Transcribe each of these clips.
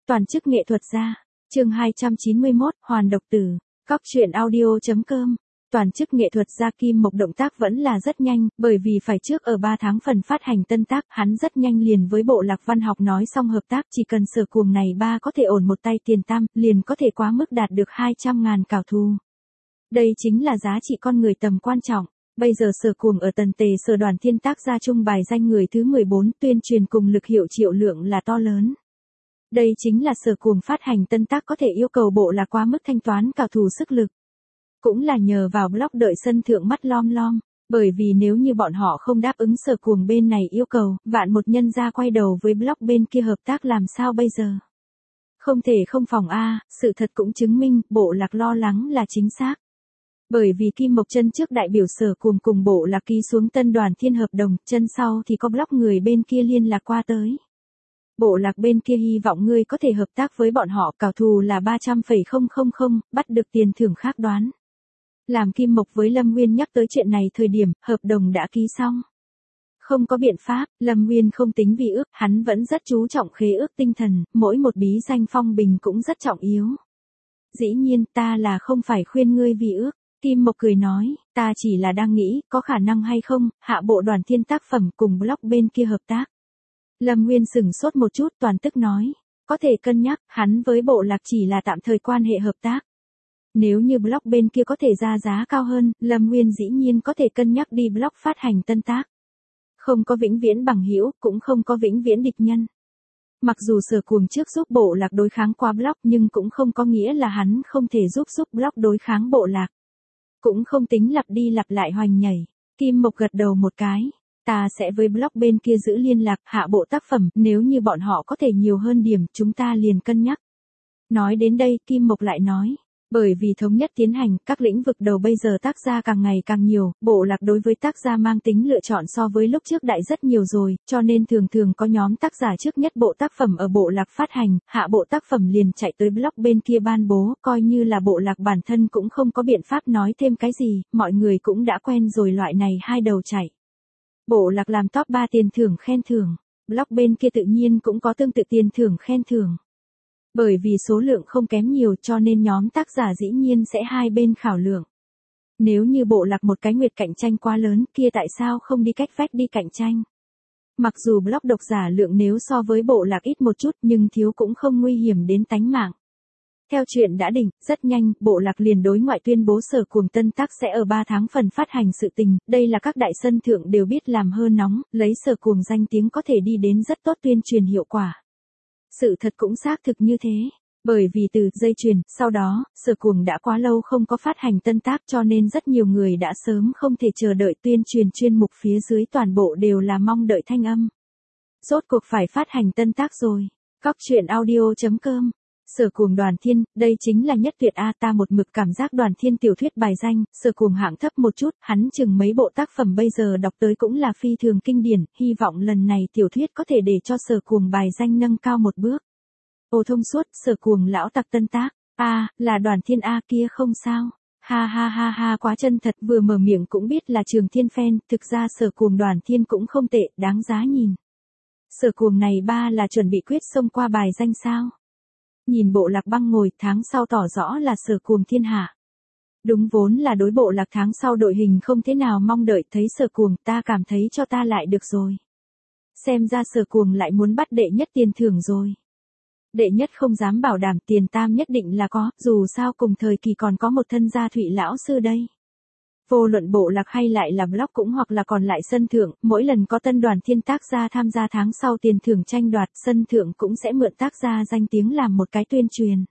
Toàn chức nghệ thuật gia. Chương 291, Hoàn độc tử. Cóc truyện audio.com. Toàn chức nghệ thuật gia Kim Mộc động tác vẫn là rất nhanh, bởi vì phải trước ở 3 tháng phần phát hành tân tác, hắn rất nhanh liền với Bộ Lạc Văn học nói xong hợp tác, chỉ cần Sở Cuồng này ba có thể ổn một tay tiền tam, liền có thể quá mức đạt được 200.000 cảo thù. Đây chính là giá trị con người tầm quan trọng. Bây giờ Sở Cuồng ở Tần Tề Sở Đoàn Thiên tác gia trung bài danh người thứ 14, tuyên truyền cùng lực hiệu triệu lượng là to lớn. Đây chính là Sở Cuồng phát hành tân tác có thể yêu cầu Bộ Lạc quá mức thanh toán cảo thù sức lực. Cũng là nhờ vào blog đợi sân thượng mắt lom lom, bởi vì nếu như bọn họ không đáp ứng Sở Cuồng bên này yêu cầu, vạn một nhân ra quay đầu với blog bên kia hợp tác làm sao bây giờ? Không thể không phòng a, sự thật cũng chứng minh, Bộ Lạc lo lắng là chính xác. Bởi vì Kim Mộc chân trước đại biểu Sở Cuồng cùng Bộ Lạc ký xuống tân Đoàn Thiên hợp đồng, chân sau thì có blog người bên kia liên lạc qua tới. Bộ Lạc bên kia hy vọng ngươi có thể hợp tác với bọn họ, cảo thù là 300.000, bắt được tiền thưởng khác đoán. Làm Kim Mộc với Lâm Nguyên nhắc tới chuyện này thời điểm, hợp đồng đã ký xong. Không có biện pháp, Lâm Nguyên không tính vì ước, hắn vẫn rất chú trọng khế ước tinh thần, mỗi một bí danh phong bình cũng rất trọng yếu. Dĩ nhiên ta là không phải khuyên ngươi vì ước, Kim Mộc cười nói, ta chỉ là đang nghĩ, có khả năng hay không, hạ bộ Đoàn Thiên tác phẩm cùng blog bên kia hợp tác. Lâm Nguyên sửng sốt một chút toàn tức nói, có thể cân nhắc, hắn với Bộ Lạc chỉ là tạm thời quan hệ hợp tác. Nếu như blog bên kia có thể ra giá cao hơn, Lâm Nguyên dĩ nhiên có thể cân nhắc đi blog phát hành tân tác. Không có vĩnh viễn bằng hữu, cũng không có vĩnh viễn địch nhân. Mặc dù Sở Cuồng trước giúp Bộ Lạc đối kháng qua blog nhưng cũng không có nghĩa là hắn không thể giúp blog đối kháng Bộ Lạc. Cũng không tính lặp đi lặp lại hoành nhảy. Kim Mộc gật đầu một cái. Ta sẽ với blog bên kia giữ liên lạc hạ bộ tác phẩm, nếu như bọn họ có thể nhiều hơn điểm, chúng ta liền cân nhắc. Nói đến đây, Kim Mộc lại nói. Bởi vì thống nhất tiến hành, các lĩnh vực đầu bây giờ tác gia càng ngày càng nhiều, Bộ Lạc đối với tác gia mang tính lựa chọn so với lúc trước đại rất nhiều rồi, cho nên thường thường có nhóm tác giả trước nhất bộ tác phẩm ở Bộ Lạc phát hành, hạ bộ tác phẩm liền chạy tới blog bên kia ban bố, coi như là Bộ Lạc bản thân cũng không có biện pháp nói thêm cái gì, mọi người cũng đã quen rồi loại này hai đầu chạy. Bộ Lạc làm top 3 tiền thưởng khen thưởng, blog bên kia tự nhiên cũng có tương tự tiền thưởng khen thưởng. Bởi vì số lượng không kém nhiều cho nên nhóm tác giả dĩ nhiên sẽ hai bên khảo lượng. Nếu như Bộ Lạc một cái nguyệt cạnh tranh quá lớn kia tại sao không đi cách vách đi cạnh tranh. Mặc dù blog độc giả lượng nếu so với Bộ Lạc ít một chút nhưng thiếu cũng không nguy hiểm đến tánh mạng. Theo chuyện đã định, rất nhanh, Bộ Lạc liền đối ngoại tuyên bố Sở Cuồng tân tác sẽ ở 3 tháng phần phát hành sự tình, đây là các đại sân thượng đều biết làm hơn nóng, lấy Sở Cuồng danh tiếng có thể đi đến rất tốt tuyên truyền hiệu quả. Sự thật cũng xác thực như thế, bởi vì từ dây chuyền, sau đó, Sở Cuồng đã quá lâu không có phát hành tân tác cho nên rất nhiều người đã sớm không thể chờ đợi tuyên truyền chuyên mục phía dưới toàn bộ đều là mong đợi thanh âm. Rốt cuộc phải phát hành tân tác rồi. Cóc truyện audio.com. Sở Cuồng Đoàn Thiên, đây chính là nhất tuyệt a, ta một mực cảm giác Đoàn Thiên tiểu thuyết bài danh, Sở Cuồng hạng thấp một chút, hắn chừng mấy bộ tác phẩm bây giờ đọc tới cũng là phi thường kinh điển, hy vọng lần này tiểu thuyết có thể để cho Sở Cuồng bài danh nâng cao một bước. Ô thông suốt, Sở Cuồng lão tặc tân tác, là Đoàn Thiên a kia không sao. Ha ha ha ha, quá chân thật, vừa mở miệng cũng biết là Trường Thiên fan, thực ra Sở Cuồng Đoàn Thiên cũng không tệ, đáng giá nhìn. Sở Cuồng này là chuẩn bị quyết xông qua bài danh sao? Nhìn Bộ Lạc băng ngồi, tháng sau tỏ rõ là Sở Cuồng thiên hạ. Đúng vốn là đối Bộ Lạc tháng sau đội hình không thế nào mong đợi, thấy Sở Cuồng ta cảm thấy cho ta lại được rồi. Xem ra Sở Cuồng lại muốn bắt đệ nhất tiền thưởng rồi. Đệ nhất không dám bảo đảm, tiền tam nhất định là có, dù sao cùng thời kỳ còn có một thân gia Thụy lão sư đây. Vô luận Bộ Lạc hay lại là blog cũng hoặc là còn lại sân thượng, mỗi lần có tân Đoàn Thiên tác gia tham gia tháng sau tiền thưởng tranh đoạt, sân thượng cũng sẽ mượn tác gia danh tiếng làm một cái tuyên truyền.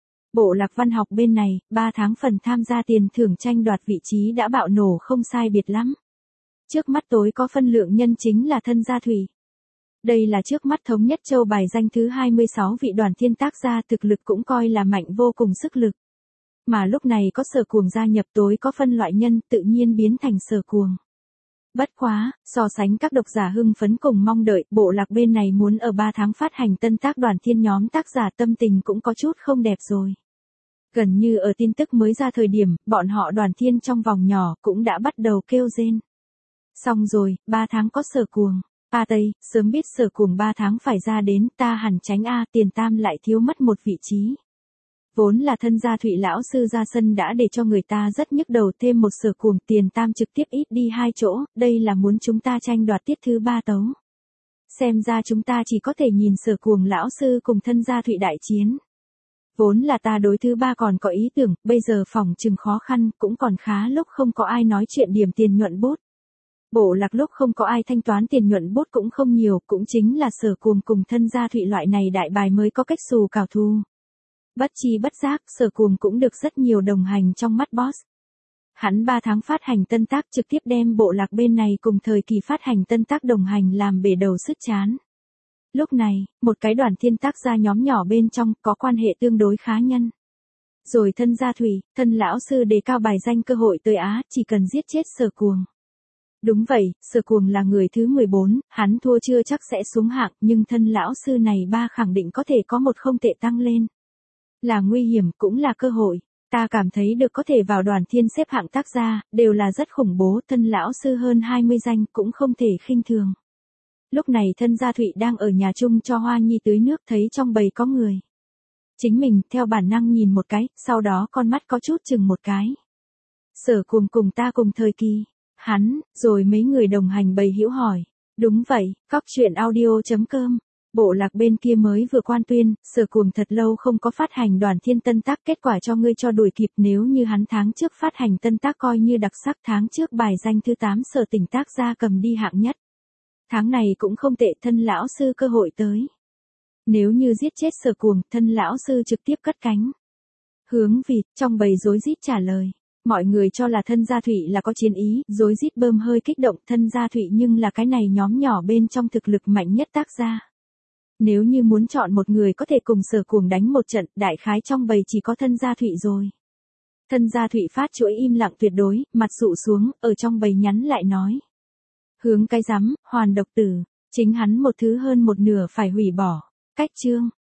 Bộ Lạc văn học bên này, 3 tháng phần tham gia tiền thưởng tranh đoạt vị trí đã bạo nổ không sai biệt lắm. Trước mắt tối có phân lượng nhân chính là thân gia Thủy. Đây là trước mắt thống nhất châu bài danh thứ 26 vị Đoàn Thiên tác gia, thực lực cũng coi là mạnh vô cùng sức lực. Mà lúc này có Sở Cuồng gia nhập, tối có phân loại nhân tự nhiên biến thành Sở Cuồng. Bất quá, so sánh các độc giả hưng phấn cùng mong đợi, Bộ Lạc bên này muốn ở 3 tháng phát hành tân tác Đoàn Thiên nhóm tác giả tâm tình cũng có chút không đẹp rồi. Gần như ở tin tức mới ra thời điểm, bọn họ Đoàn Thiên trong vòng nhỏ cũng đã bắt đầu kêu rên. Xong rồi, 3 tháng có Sở Cuồng. A Tây, sớm biết Sở Cuồng 3 tháng phải ra đến, ta hẳn tránh a, Tiền Tam lại thiếu mất một vị trí. Vốn là thân gia Thụy lão sư ra sân đã để cho người ta rất nhức đầu, thêm một Sở Cuồng, Tiền Tam trực tiếp ít đi 2 chỗ, đây là muốn chúng ta tranh đoạt tiết thứ 3 tấu. Xem ra chúng ta chỉ có thể nhìn Sở Cuồng lão sư cùng thân gia Thụy đại chiến. Vốn là ta đối thứ 3 còn có ý tưởng, bây giờ phỏng chừng khó khăn, cũng còn khá lúc không có ai nói chuyện điểm tiền nhuận bút. Bộ lạc lúc không có ai thanh toán tiền nhuận bút cũng không nhiều, cũng chính là Sở Cuồng cùng thân gia Thụy loại này đại bài mới có cách xù cào thu. Bất chi bất giác, Sở Cuồng cũng được rất nhiều đồng hành trong mắt boss. Hắn 3 tháng phát hành tân tác trực tiếp đem bộ lạc bên này cùng thời kỳ phát hành tân tác đồng hành làm bể đầu sứt chán. Lúc này, một cái đoàn thiên tác gia nhóm nhỏ bên trong có quan hệ tương đối khá nhân. Rồi thân gia Thủy, thân lão sư đề cao bài danh cơ hội tới Á, chỉ cần giết chết Sở Cuồng. Đúng vậy, Sở Cuồng là người thứ 14, hắn thua chưa chắc sẽ xuống hạng, nhưng thân lão sư này ba khẳng định có thể có một không tệ tăng lên. Là nguy hiểm cũng là cơ hội. Ta cảm thấy được có thể vào đoàn thiên xếp hạng tác gia, đều là rất khủng bố, thân lão sư hơn 20 danh cũng không thể khinh thường. Lúc này thân gia Thụy đang ở nhà chung cho Hoa Nhi tưới nước, thấy trong bầy có người. Chính mình theo bản năng nhìn một cái, sau đó con mắt có chút chừng một cái. Sở Cuồng cùng ta cùng thời kỳ. Hắn, rồi mấy người đồng hành bầy hữu hỏi. Đúng vậy, cóc truyện audio.com. Bộ lạc bên kia mới vừa quan tuyên, Sở Cuồng thật lâu không có phát hành đoàn thiên tân tác, kết quả cho ngươi cho đuổi kịp, nếu như hắn tháng trước phát hành tân tác coi như đặc sắc, tháng trước bài danh thứ 8 Sở Tỉnh tác gia cầm đi hạng nhất. Tháng này cũng không tệ, thân lão sư cơ hội tới. Nếu như giết chết Sở Cuồng, thân lão sư trực tiếp cất cánh. Hướng vịt, trong bầy rối rít trả lời. Mọi người cho là thân gia Thụy là có chiến ý, rối rít bơm hơi kích động, thân gia Thụy nhưng là cái này nhóm nhỏ bên trong thực lực mạnh nhất tác gia. Nếu như muốn chọn một người có thể cùng Sở Cuồng đánh một trận, đại khái trong bầy chỉ có thân gia Thụy rồi. Thân gia Thụy phát chuỗi im lặng tuyệt đối, mặt sụ xuống, ở trong bầy nhắn lại nói. Hướng cái rắm, hoàn độc tử, chính hắn một thứ hơn một nửa phải hủy bỏ. Cách chương.